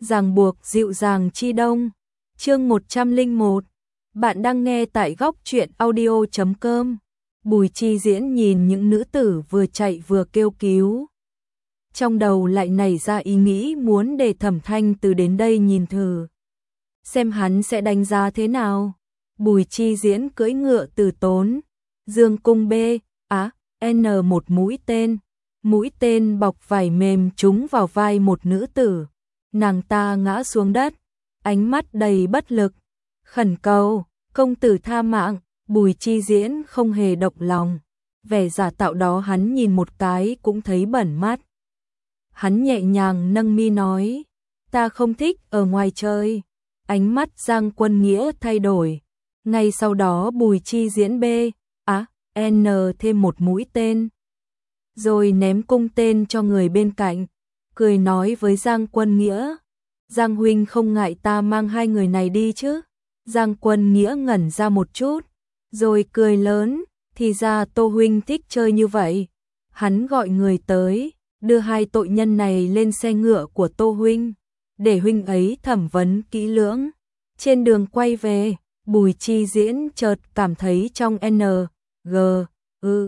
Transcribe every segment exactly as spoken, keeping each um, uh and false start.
ràng buộc dịu dàng chi đông. Chương một trăm lẻ một. Bạn đang nghe tại góc truyện audio chấm com. Bùi Chi Diễn nhìn những nữ tử vừa chạy vừa kêu cứu. Trong đầu lại nảy ra ý nghĩ muốn để Thẩm Thanh Từ đến đây nhìn thử. Xem hắn sẽ đánh giá thế nào. Bùi Chi Diễn cưỡi ngựa từ tốn. Dương cung B, á, N một mũi tên. Mũi tên bọc vải mềm trúng vào vai một nữ tử. Nàng ta ngã xuống đất, ánh mắt đầy bất lực. Khẩn cầu, công tử tha mạng. Bùi Chi Diễn không hề động lòng. Vẻ giả tạo đó hắn nhìn một cái cũng thấy bẩn mắt. Hắn nhẹ nhàng nâng mi nói, ta không thích ở ngoài chơi. Ánh mắt Giang Quân Nghĩa thay đổi. Ngay sau đó Bùi Chi Diễn B, á, N thêm một mũi tên. Rồi ném cung tên cho người bên cạnh. Cười nói với Giang Quân Nghĩa, Giang huynh không ngại ta mang hai người này đi chứ? Giang Quân Nghĩa ngẩn ra một chút, rồi cười lớn, thì ra Tô huynh thích chơi như vậy. Hắn gọi người tới, đưa hai tội nhân này lên xe ngựa của Tô huynh, để huynh ấy thẩm vấn kỹ lưỡng. Trên đường quay về, Bùi Chi Diễn chợt cảm thấy trong N, G, Ư,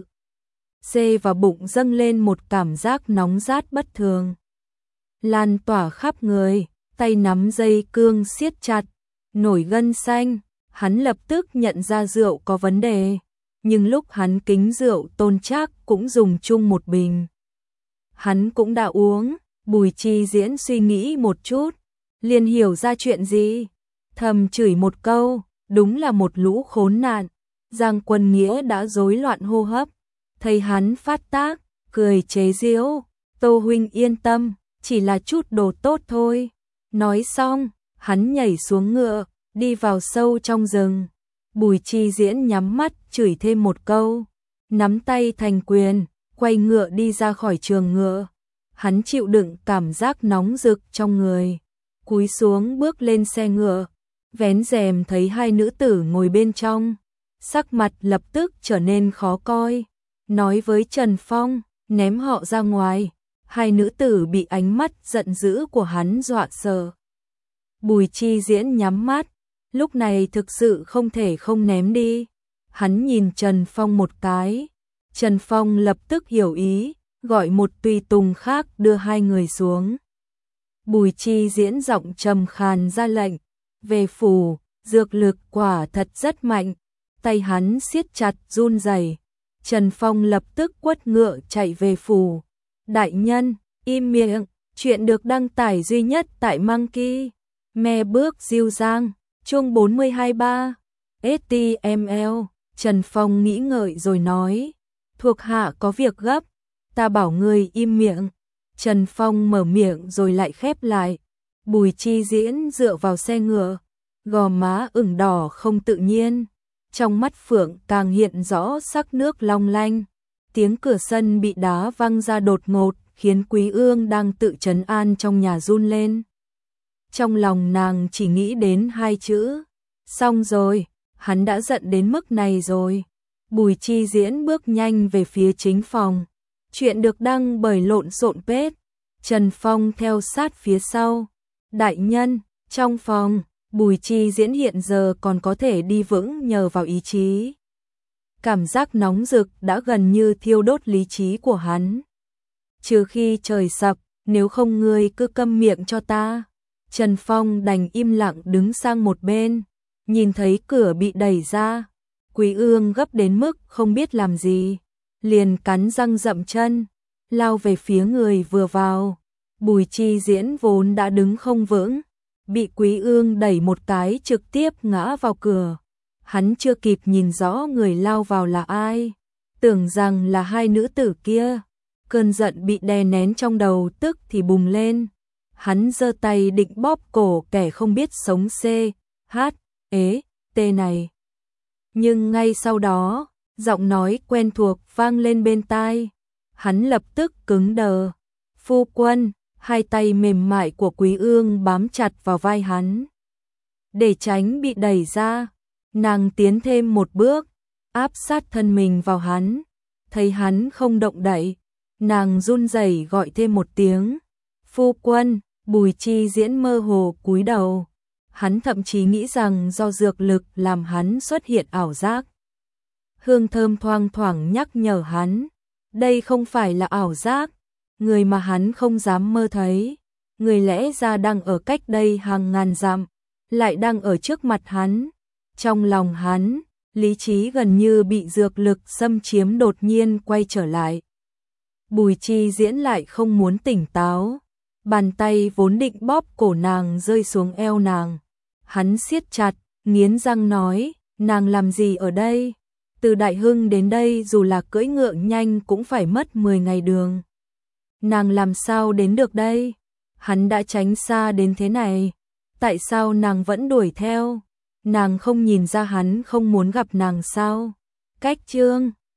C và bụng dâng lên một cảm giác nóng rát bất thường. Lan tỏa khắp người, tay nắm dây cương siết chặt, nổi gân xanh. Hắn lập tức nhận ra rượu có vấn đề, nhưng lúc hắn kính rượu Tôn Trác cũng dùng chung một bình. Hắn cũng đã uống. Bùi Chi Diễn suy nghĩ một chút, liền hiểu ra chuyện gì, thầm chửi một câu, đúng là một lũ khốn nạn. Giang Quân Nghĩa đã rối loạn hô hấp, thấy hắn phát tác, cười chế giễu, Tô huynh yên tâm, chỉ là chút đồ tốt thôi. Nói xong, hắn nhảy xuống ngựa, đi vào sâu trong rừng. Bùi Chi Diễn nhắm mắt chửi thêm một câu, nắm tay thành quyền, quay ngựa đi ra khỏi trường ngựa. Hắn chịu đựng cảm giác nóng rực trong người, cúi xuống bước lên xe ngựa, vén rèm thấy hai nữ tử ngồi bên trong, sắc mặt lập tức trở nên khó coi, nói với Trần Phong, ném họ ra ngoài. Hai nữ tử bị ánh mắt giận dữ của hắn dọa sợ. Bùi Chi Diễn nhắm mắt, lúc này thực sự không thể không ném đi. Hắn nhìn Trần Phong một cái, Trần Phong lập tức hiểu ý, gọi một tùy tùng khác đưa hai người xuống. Bùi Chi Diễn giọng trầm khàn ra lệnh, về phủ, dược lực quả thật rất mạnh. Tay hắn siết chặt run rẩy. Trần Phong lập tức quất ngựa chạy về phủ. Đại nhân, im miệng, chuyện được đăng tải duy nhất tại Monkey Me bước Diêu Giang, chương bốn mươi hai ba, ét tê em lờ. Trần Phong nghĩ ngợi rồi nói, thuộc hạ có việc gấp, ta bảo người im miệng. Trần Phong mở miệng rồi lại khép lại. Bùi Chi Diễn dựa vào xe ngựa, gò má ửng đỏ không tự nhiên, trong mắt phượng càng hiện rõ sắc nước long lanh. Tiếng cửa sân bị đá văng ra đột ngột, khiến Quý Ương đang tự trấn an trong nhà run lên. Trong lòng nàng chỉ nghĩ đến hai chữ, xong rồi, hắn đã giận đến mức này rồi. Bùi Chi Diễn bước nhanh về phía chính phòng. Chuyện được đăng bởi Lộn Xộn Pết. Trần Phong theo sát phía sau. Đại nhân, trong phòng, Bùi Chi Diễn hiện giờ còn có thể đi vững nhờ vào ý chí. Cảm giác nóng rực đã gần như thiêu đốt lý trí của hắn. Trừ khi trời sập, nếu không ngươi cứ câm miệng cho ta. Trần Phong đành im lặng đứng sang một bên, nhìn thấy cửa bị đẩy ra. Quý Ương gấp đến mức không biết làm gì, liền cắn răng dậm chân, lao về phía người vừa vào. Bùi Chi Diễn vốn đã đứng không vững, bị Quý Ương đẩy một cái trực tiếp ngã vào cửa. Hắn chưa kịp nhìn rõ người lao vào là ai, tưởng rằng là hai nữ tử kia. Cơn giận bị đè nén trong đầu tức thì bùng lên. Hắn giơ tay định bóp cổ kẻ không biết sống C, H, ế, T này. Nhưng ngay sau đó, giọng nói quen thuộc vang lên bên tai. Hắn lập tức cứng đờ. Phu quân, hai tay mềm mại của Quý Ương bám chặt vào vai hắn. Để tránh bị đẩy ra, nàng tiến thêm một bước, áp sát thân mình vào hắn. Thấy hắn không động đậy, nàng run rẩy gọi thêm một tiếng. Phu quân, Bùi Chi Diễn mơ hồ cúi đầu, hắn thậm chí nghĩ rằng do dược lực làm hắn xuất hiện ảo giác. Hương thơm thoang thoảng nhắc nhở hắn, đây không phải là ảo giác, người mà hắn không dám mơ thấy, người lẽ ra đang ở cách đây hàng ngàn dặm, lại đang ở trước mặt hắn. Trong lòng hắn, lý trí gần như bị dược lực xâm chiếm đột nhiên quay trở lại. Bùi Chi Diễn lại không muốn tỉnh táo, bàn tay vốn định bóp cổ nàng rơi xuống eo nàng. Hắn siết chặt, nghiến răng nói, nàng làm gì ở đây? Từ Đại Hưng đến đây dù là cưỡi ngựa nhanh cũng phải mất mười ngày đường. Nàng làm sao đến được đây? Hắn đã tránh xa đến thế này, tại sao nàng vẫn đuổi theo? Nàng không nhìn ra hắn không muốn gặp nàng sao? Cách chương